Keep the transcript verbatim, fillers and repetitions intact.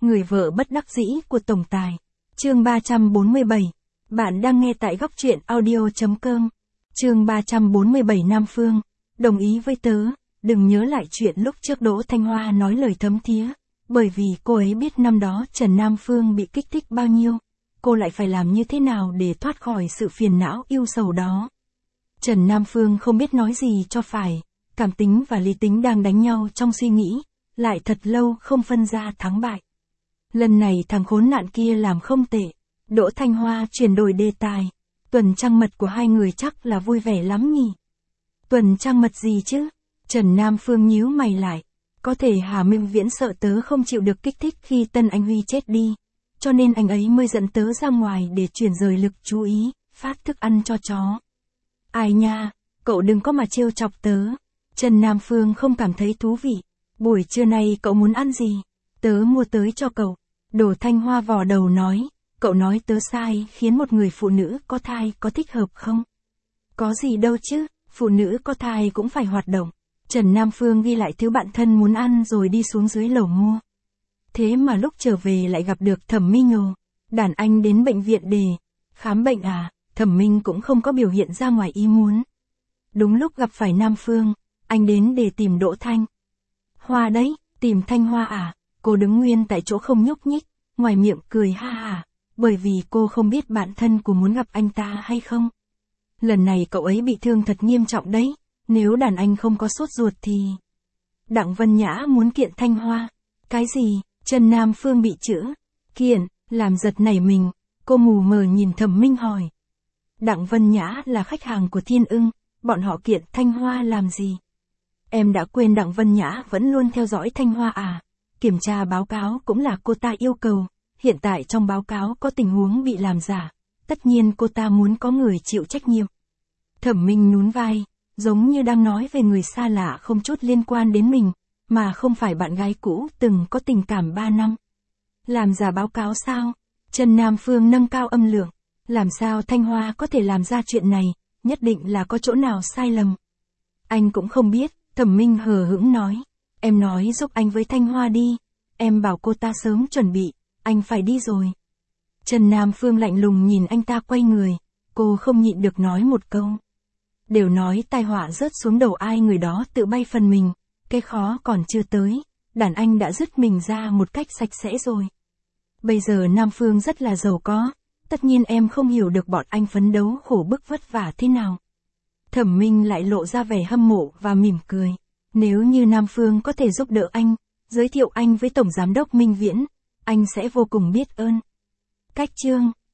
Người vợ bất đắc dĩ của tổng tài. Chương ba trăm bốn mươi bảy. Bạn đang nghe tại góc truyện audio.com. Chương ba trăm bốn mươi bảy. Nam Phương, đồng ý với tớ, đừng nhớ lại chuyện lúc trước Đỗ Thanh Hoa nói lời thấm thía, bởi vì cô ấy biết năm đó Trần Nam Phương bị kích thích bao nhiêu, cô lại phải làm như thế nào để thoát khỏi sự phiền não yêu sầu đó. Trần Nam Phương không biết nói gì cho phải, cảm tính và lý tính đang đánh nhau trong suy nghĩ, lại thật lâu không phân ra thắng bại. Lần này thằng khốn nạn kia làm không tệ. Đỗ Thanh Hoa chuyển đổi đề tài. Tuần trăng mật của hai người chắc là vui vẻ lắm nhỉ? Tuần trăng mật gì chứ? Trần Nam Phương nhíu mày lại. Có thể Hà Minh Viễn sợ tớ không chịu được kích thích khi Tân Anh Huy chết đi, cho nên anh ấy mới dẫn tớ ra ngoài để chuyển rời lực chú ý, phát thức ăn cho chó. Ai nha, cậu đừng có mà trêu chọc tớ. Trần Nam Phương không cảm thấy thú vị. Buổi trưa nay cậu muốn ăn gì? Tớ mua tới cho cậu. Đỗ Thanh Hoa vò đầu nói, cậu nói tớ sai khiến một người phụ nữ có thai có thích hợp không? Có gì đâu chứ, phụ nữ có thai cũng phải hoạt động. Trần Nam Phương ghi lại thứ bạn thân muốn ăn rồi đi xuống dưới lầu mua. Thế mà lúc trở về lại gặp được Thẩm Minh Nhồ. Đàn anh đến bệnh viện để khám bệnh à? Thẩm Minh cũng không có biểu hiện ra ngoài ý muốn. Đúng lúc gặp phải Nam Phương, anh đến để tìm Đỗ Thanh Hoa đấy. Tìm Thanh Hoa à? Cô đứng nguyên tại chỗ không nhúc nhích, ngoài miệng cười ha ha, bởi vì cô không biết bạn thân của muốn gặp anh ta hay không. Lần này cậu ấy bị thương thật nghiêm trọng đấy, nếu đàn anh không có sốt ruột thì... Đặng Vân Nhã muốn kiện Thanh Hoa. Cái gì? Trần Nam Phương bị chữ kiện, làm giật nảy mình, cô mù mờ nhìn Thẩm Minh hỏi. Đặng Vân Nhã là khách hàng của Thiên Ưng, bọn họ kiện Thanh Hoa làm gì? Em đã quên Đặng Vân Nhã vẫn luôn theo dõi Thanh Hoa à? Kiểm tra báo cáo cũng là cô ta yêu cầu, hiện tại trong báo cáo có tình huống bị làm giả, tất nhiên cô ta muốn có người chịu trách nhiệm. Thẩm Minh nhún vai, giống như đang nói về người xa lạ không chút liên quan đến mình, mà không phải bạn gái cũ từng có tình cảm ba năm. Làm giả báo cáo sao? Trần Nam Phương nâng cao âm lượng, làm sao Thanh Hoa có thể làm ra chuyện này, nhất định là có chỗ nào sai lầm. Anh cũng không biết. Thẩm Minh hờ hững nói, em nói giúp anh với Thanh Hoa đi, em bảo cô ta sớm chuẩn bị, anh phải đi rồi. Trần Nam Phương lạnh lùng nhìn anh ta quay người, cô không nhịn được nói một câu. Đều nói tai họa rớt xuống đầu ai người đó tự bay phần mình, cái khó còn chưa tới, đàn anh đã dứt mình ra một cách sạch sẽ rồi. Bây giờ Nam Phương rất là giàu có, tất nhiên em không hiểu được bọn anh phấn đấu khổ bức vất vả thế nào. Thẩm Minh lại lộ ra vẻ hâm mộ và mỉm cười. Nếu như Nam Phương có thể giúp đỡ anh, giới thiệu anh với Tổng Giám đốc Minh Viễn, anh sẽ vô cùng biết ơn. Cách chương